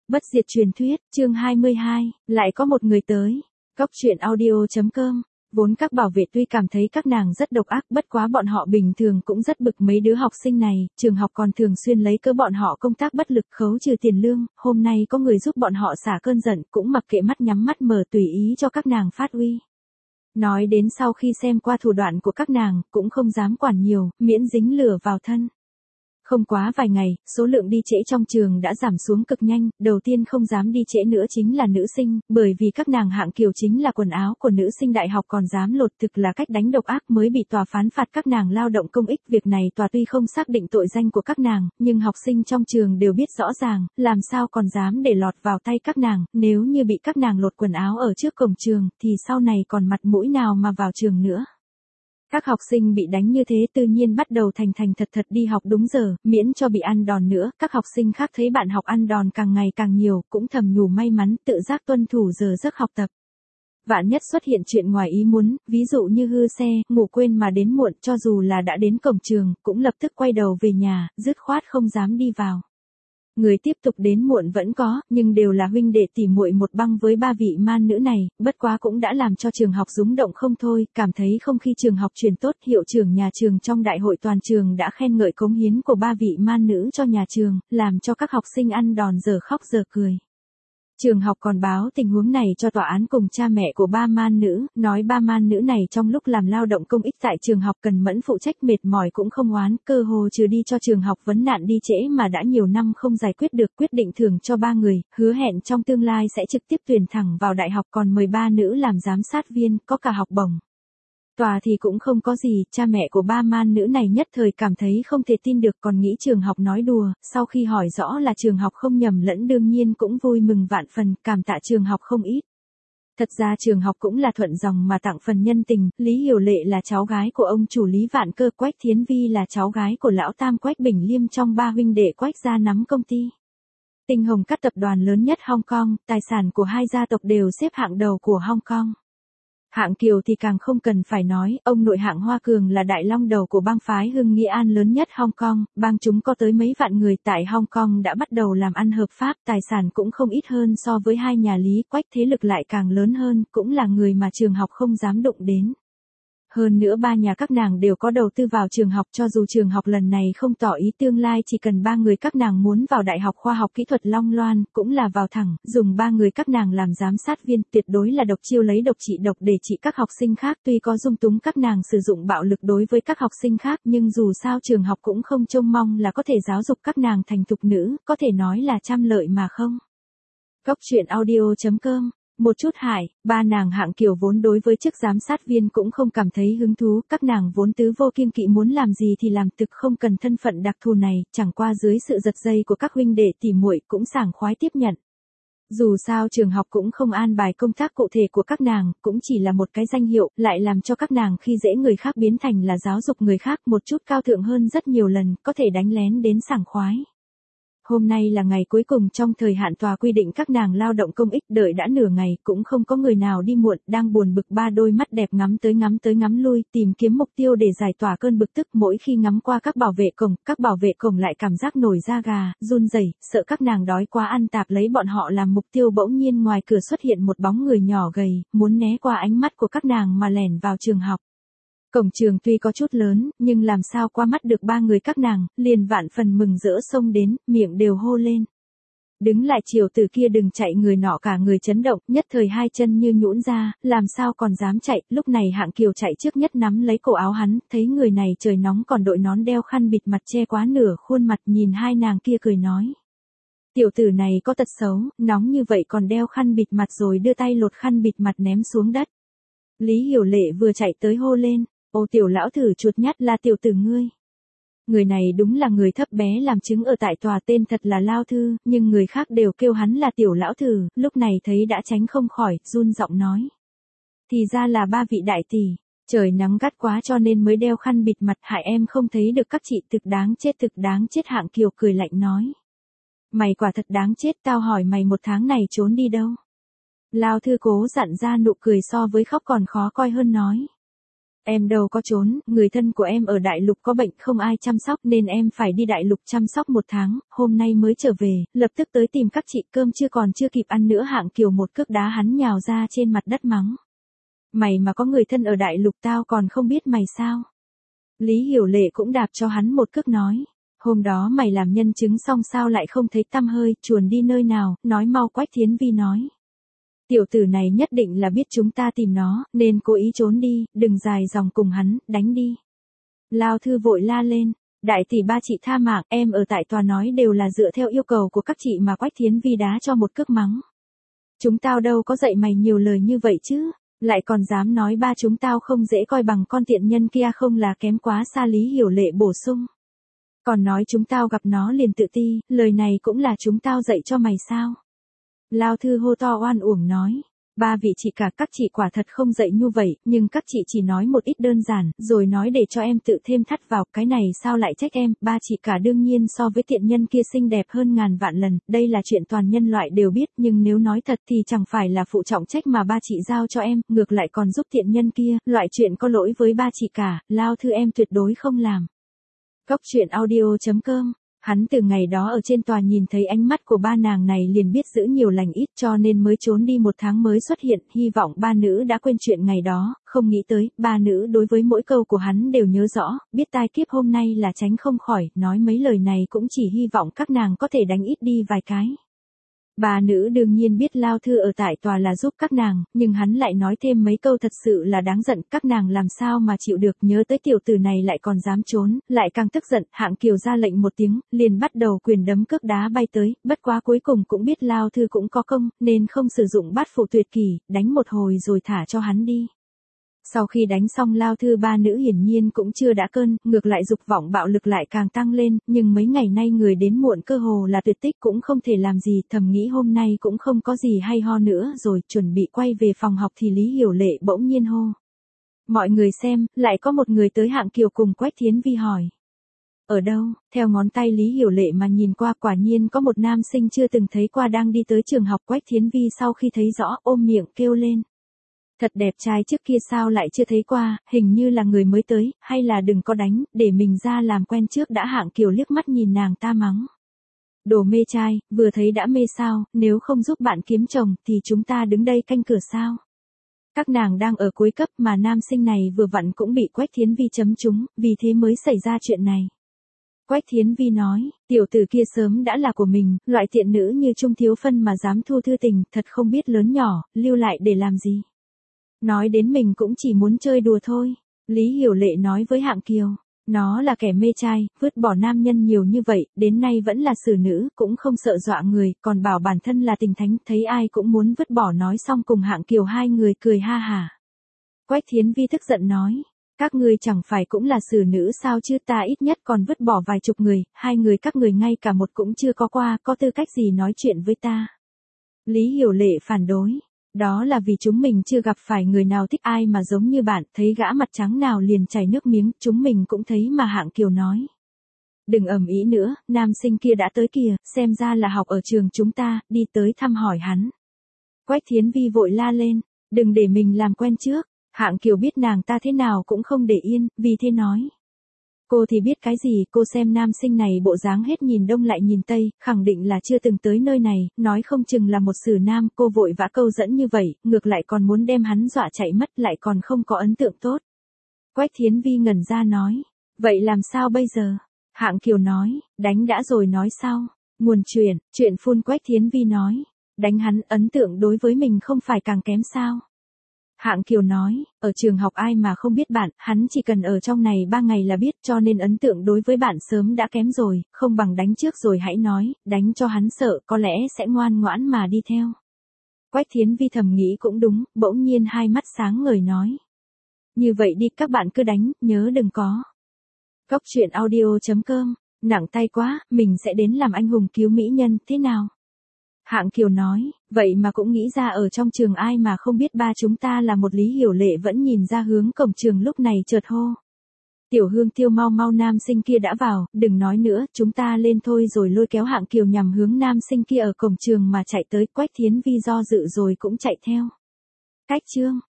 Bất diệt truyền thuyết, chương 22, lại có một người tới. Cóc truyện audio.com. Vốn các bảo vệ tuy cảm thấy các nàng rất độc ác, bất quá bọn họ bình thường cũng rất bực mấy đứa học sinh này, trường học còn thường xuyên lấy cớ bọn họ công tác bất lực khấu trừ tiền lương, hôm nay có người giúp bọn họ xả cơn giận, cũng mặc kệ mắt nhắm mắt mở tùy ý cho các nàng phát uy. Nói đến sau khi xem qua thủ đoạn của các nàng, cũng không dám quản nhiều, miễn dính lửa vào thân. Không quá vài ngày, số lượng đi trễ trong trường đã giảm xuống cực nhanh, đầu tiên không dám đi trễ nữa chính là nữ sinh, bởi vì các nàng hạng kiều chính là quần áo của nữ sinh đại học còn dám lột, thực là cách đánh độc ác mới bị tòa phán phạt các nàng lao động công ích. Việc này tòa tuy không xác định tội danh của các nàng, nhưng học sinh trong trường đều biết rõ ràng, làm sao còn dám để lọt vào tay các nàng, nếu như bị các nàng lột quần áo ở trước cổng trường, thì sau này còn mặt mũi nào mà vào trường nữa. Các học sinh bị đánh như thế tự nhiên bắt đầu thành thật đi học đúng giờ, miễn cho bị ăn đòn nữa. Các học sinh khác thấy bạn học ăn đòn càng ngày càng nhiều, cũng thầm nhủ may mắn, tự giác tuân thủ giờ giấc học tập. Vạn nhất xuất hiện chuyện ngoài ý muốn, ví dụ như hư xe, ngủ quên mà đến muộn, cho dù là đã đến cổng trường, cũng lập tức quay đầu về nhà, dứt khoát không dám đi vào. Người tiếp tục đến muộn vẫn có, nhưng đều là huynh đệ tỉ muội một băng với ba vị man nữ này, bất quá cũng đã làm cho trường học rúng động không thôi, cảm thấy không khí trường học chuyển tốt. Hiệu trưởng nhà trường trong đại hội toàn trường đã khen ngợi cống hiến của ba vị man nữ cho nhà trường, làm cho các học sinh ăn đòn giờ khóc giờ cười. Trường học còn báo tình huống này cho tòa án cùng cha mẹ của ba man nữ, nói ba man nữ này trong lúc làm lao động công ích tại trường học cần mẫn phụ trách, mệt mỏi cũng không oán, cơ hồ trừ đi cho trường học vấn nạn đi trễ mà đã nhiều năm không giải quyết được, quyết định thưởng cho ba người, hứa hẹn trong tương lai sẽ trực tiếp tuyển thẳng vào đại học, còn mời ba nữ làm giám sát viên, có cả học bổng. Tòa thì cũng không có gì, cha mẹ của ba man nữ này nhất thời cảm thấy không thể tin được, còn nghĩ trường học nói đùa, sau khi hỏi rõ là trường học không nhầm lẫn đương nhiên cũng vui mừng vạn phần, cảm tạ trường học không ít. Thật ra trường học cũng là thuận dòng mà tặng phần nhân tình, Lý Hiểu Lệ là cháu gái của ông chủ Lý Vạn Cơ, Quách Thiến Vi là cháu gái của lão tam Quách Bình Liêm, trong ba huynh đệ Quách gia nắm công ty Tinh Hồng Cát, tập đoàn lớn nhất Hong Kong, tài sản của hai gia tộc đều xếp hạng đầu của Hong Kong. Hạng Kiều thì càng không cần phải nói, ông nội Hạng Hoa Cường là đại long đầu của bang phái Hưng Nghĩa An lớn nhất Hong Kong, bang chúng có tới mấy vạn người tại Hong Kong đã bắt đầu làm ăn hợp pháp, tài sản cũng không ít hơn so với hai nhà Lý Quách, thế lực lại càng lớn hơn, cũng là người mà trường học không dám đụng đến. Hơn nữa ba nhà các nàng đều có đầu tư vào trường học, cho dù trường học lần này không tỏ ý tương lai chỉ cần ba người các nàng muốn vào Đại học Khoa học Kỹ thuật Long Loan, cũng là vào thẳng, dùng ba người các nàng làm giám sát viên, tuyệt đối là độc chiêu lấy độc trị độc để trị các học sinh khác. Tuy có dung túng các nàng sử dụng bạo lực đối với các học sinh khác, nhưng dù sao trường học cũng không trông mong là có thể giáo dục các nàng thành thục nữ, có thể nói là trăm lợi mà không. Cóc truyện audio.com. Một chút hại, ba nàng Hạng Kiều vốn đối với chức giám sát viên cũng không cảm thấy hứng thú, các nàng vốn tứ vô kiêng kỵ muốn làm gì thì làm, thực không cần thân phận đặc thù này, chẳng qua dưới sự giật dây của các huynh đệ tỉ muội cũng sảng khoái tiếp nhận. Dù sao trường học cũng không an bài công tác cụ thể của các nàng, cũng chỉ là một cái danh hiệu, lại làm cho các nàng khi dễ người khác biến thành là giáo dục người khác, một chút cao thượng hơn rất nhiều lần, có thể đánh lén đến sảng khoái. Hôm nay là ngày cuối cùng trong thời hạn tòa quy định các nàng lao động công ích, đợi đã nửa ngày cũng không có người nào đi muộn, đang buồn bực ba đôi mắt đẹp ngắm tới ngắm lui, tìm kiếm mục tiêu để giải tỏa cơn bực tức. Mỗi khi ngắm qua các bảo vệ cổng lại cảm giác nổi da gà, run rẩy, sợ các nàng đói quá ăn tạp lấy bọn họ làm mục tiêu. Bỗng nhiên ngoài cửa xuất hiện một bóng người nhỏ gầy, muốn né qua ánh mắt của các nàng mà lẻn vào trường học. Cổng trường tuy có chút lớn, nhưng làm sao qua mắt được ba người các nàng, liền vạn phần mừng rỡ xông đến, miệng đều hô lên. Đứng lại, chiều từ kia đừng chạy. Người nọ cả người chấn động, nhất thời hai chân như nhũn ra, làm sao còn dám chạy. Lúc này Hạng Kiều chạy trước nhất nắm lấy cổ áo hắn, thấy người này trời nóng còn đội nón đeo khăn bịt mặt che quá nửa khuôn mặt, nhìn hai nàng kia cười nói. Tiểu tử này có tật xấu, nóng như vậy còn đeo khăn bịt mặt, rồi đưa tay lột khăn bịt mặt ném xuống đất. Lý Hiểu Lệ vừa chạy tới hô lên. Ô tiểu lão thử chuột nhắt, là tiểu tử ngươi. Người này đúng là người thấp bé làm chứng ở tại tòa, tên thật là Lao Thư, nhưng người khác đều kêu hắn là tiểu lão thử, lúc này thấy đã tránh không khỏi, run giọng nói. Thì ra là ba vị đại tỷ, trời nắng gắt quá cho nên mới đeo khăn bịt mặt, hại em không thấy được các chị, thực đáng chết. Hạng Kiều cười lạnh nói. Mày quả thật đáng chết, tao hỏi mày một tháng này trốn đi đâu? Lao Thư cố dặn ra nụ cười so với khóc còn khó coi hơn nói. Em đâu có trốn, người thân của em ở đại lục có bệnh không ai chăm sóc nên em phải đi đại lục chăm sóc 1 tháng, hôm nay mới trở về, lập tức tới tìm các chị, cơm còn chưa kịp ăn nữa. Hạng Kiều một cước đá hắn nhào ra trên mặt đất mắng. Mày mà có người thân ở đại lục tao còn không biết mày sao? Lý Hiểu Lệ cũng đạp cho hắn một cước nói. Hôm đó mày làm nhân chứng xong sao lại không thấy tăm hơi, chuồn đi nơi nào, nói mau. Quách Thiến Vi nói. Tiểu tử này nhất định là biết chúng ta tìm nó, nên cố ý trốn đi, đừng dài dòng cùng hắn, đánh đi. Lao Thư vội la lên. Đại tỷ ba chị tha mạng, em ở tại tòa nói đều là dựa theo yêu cầu của các chị mà. Quách Thiến Vi đá cho một cước mắng. Chúng tao đâu có dạy mày nhiều lời như vậy chứ, lại còn dám nói ba chúng tao không dễ coi bằng con tiện nhân kia không là kém quá xa. Lý Hiểu Lệ bổ sung. Còn nói chúng tao gặp nó liền tự ti, lời này cũng là chúng tao dạy cho mày sao? Lao Thư hô to oan uổng nói. Ba vị chị cả các chị quả thật không dạy như vậy, nhưng các chị chỉ nói một ít đơn giản, rồi nói để cho em tự thêm thắt vào, cái này sao lại trách em. Ba chị cả đương nhiên so với tiện nhân kia xinh đẹp hơn ngàn vạn lần, đây là chuyện toàn nhân loại đều biết, nhưng nếu nói thật thì chẳng phải là phụ trọng trách mà ba chị giao cho em, ngược lại còn giúp tiện nhân kia, loại chuyện có lỗi với ba chị cả, Lao Thư em tuyệt đối không làm. Cốc truyện audio.com. Hắn từ ngày đó ở trên tòa nhìn thấy ánh mắt của ba nàng này liền biết giữ nhiều lành ít cho nên mới trốn đi 1 tháng mới xuất hiện, hy vọng ba nữ đã quên chuyện ngày đó, không nghĩ tới, ba nữ đối với mỗi câu của hắn đều nhớ rõ, biết tai kiếp hôm nay là tránh không khỏi, nói mấy lời này cũng chỉ hy vọng các nàng có thể đánh ít đi vài cái. Bà nữ đương nhiên biết Lao Thư ở tại tòa là giúp các nàng, nhưng hắn lại nói thêm mấy câu thật sự là đáng giận, các nàng làm sao mà chịu được, nhớ tới tiểu tử này lại còn dám trốn, lại càng tức giận. Hạng Kiều ra lệnh một tiếng, liền bắt đầu quyền đấm cước đá bay tới, bất quá cuối cùng cũng biết Lao Thư cũng có công, nên không sử dụng bát phụ tuyệt kỷ, đánh một hồi rồi thả cho hắn đi. Sau khi đánh xong Lao Thư ba nữ hiển nhiên cũng chưa đã cơn, ngược lại dục vọng bạo lực lại càng tăng lên, nhưng mấy ngày nay người đến muộn cơ hồ là tuyệt tích cũng không thể làm gì, thầm nghĩ hôm nay cũng không có gì hay ho nữa rồi, chuẩn bị quay về phòng học thì Lý Hiểu Lệ bỗng nhiên hô. Mọi người xem, lại có một người tới. Hạng Kiều cùng Quách Thiến Vi hỏi. Ở đâu? Theo ngón tay Lý Hiểu Lệ mà nhìn qua, quả nhiên có một nam sinh chưa từng thấy qua đang đi tới trường học. Quách Thiến Vi sau khi thấy rõ ôm miệng kêu lên. Thật đẹp trai, trước kia sao lại chưa thấy qua, hình như là người mới tới, hay là đừng có đánh, để mình ra làm quen trước đã. Hạng Kiều liếc mắt nhìn nàng ta mắng. Đồ mê trai, vừa thấy đã mê sao, nếu không giúp bạn kiếm chồng thì chúng ta đứng đây canh cửa sao? Các nàng đang ở cuối cấp mà nam sinh này vừa vặn cũng bị Quách Thiến Vi chấm trúng, vì thế mới xảy ra chuyện này. Quách Thiến Vi nói, tiểu tử kia sớm đã là của mình, loại tiện nữ như Trung Thiếu Phân mà dám thu thư tình, thật không biết lớn nhỏ, lưu lại để làm gì. Nói đến mình cũng chỉ muốn chơi đùa thôi. Lý Hiểu Lệ nói với Hạng Kiều. Nó là kẻ mê trai, vứt bỏ nam nhân nhiều như vậy, đến nay vẫn là xử nữ, cũng không sợ dọa người, còn bảo bản thân là tình thánh, thấy ai cũng muốn vứt bỏ. Nói xong cùng Hạng Kiều hai người cười ha hả. Quách Thiến Vi tức giận nói. Các ngươi chẳng phải cũng là xử nữ sao chứ, ta ít nhất còn vứt bỏ vài chục người, hai người các người ngay cả một cũng chưa có qua, có tư cách gì nói chuyện với ta. Lý Hiểu Lệ phản đối. Đó là vì chúng mình chưa gặp phải người nào thích ai mà giống như bạn, thấy gã mặt trắng nào liền chảy nước miếng, chúng mình cũng thấy mà. Hạng Kiều nói. Đừng ầm ĩ nữa, nam sinh kia đã tới kìa, xem ra là học ở trường chúng ta, đi tới thăm hỏi hắn. Quách Thiến Vi vội la lên, đừng để mình làm quen trước. Hạng Kiều biết nàng ta thế nào cũng không để yên, vì thế nói. Cô thì biết cái gì, cô xem nam sinh này bộ dáng hết nhìn đông lại nhìn tây, khẳng định là chưa từng tới nơi này, nói không chừng là một xử nam, cô vội vã câu dẫn như vậy, ngược lại còn muốn đem hắn dọa chạy mất, lại còn không có ấn tượng tốt. Quách Thiến Vi ngẩn ra nói, vậy làm sao bây giờ? Hạng Kiều nói, đánh đã rồi nói sau. Nguồn chuyện phun. Quách Thiến Vi nói, đánh hắn, ấn tượng đối với mình không phải càng kém sao? Hạng Kiều nói, ở trường học ai mà không biết bạn, hắn chỉ cần ở trong này 3 ngày là biết, cho nên ấn tượng đối với bạn sớm đã kém rồi, không bằng đánh trước rồi hãy nói, đánh cho hắn sợ, có lẽ sẽ ngoan ngoãn mà đi theo. Quách Thiến Vi thầm nghĩ cũng đúng, bỗng nhiên hai mắt sáng ngời nói. Như vậy đi, các bạn cứ đánh, nhớ đừng có. Cốc truyện audio.com, nặng tay quá, mình sẽ đến làm anh hùng cứu mỹ nhân, thế nào? Hạng Kiều nói, vậy mà cũng nghĩ ra, ở trong trường ai mà không biết ba chúng ta là một. Lý Hiểu Lệ vẫn nhìn ra hướng cổng trường lúc này chợt hô. Tiểu Hương Tiêu, mau mau, nam sinh kia đã vào, đừng nói nữa, chúng ta lên thôi, rồi lôi kéo Hạng Kiều nhằm hướng nam sinh kia ở cổng trường mà chạy tới. Quách Thiến Vi do dự rồi cũng chạy theo. Cách chương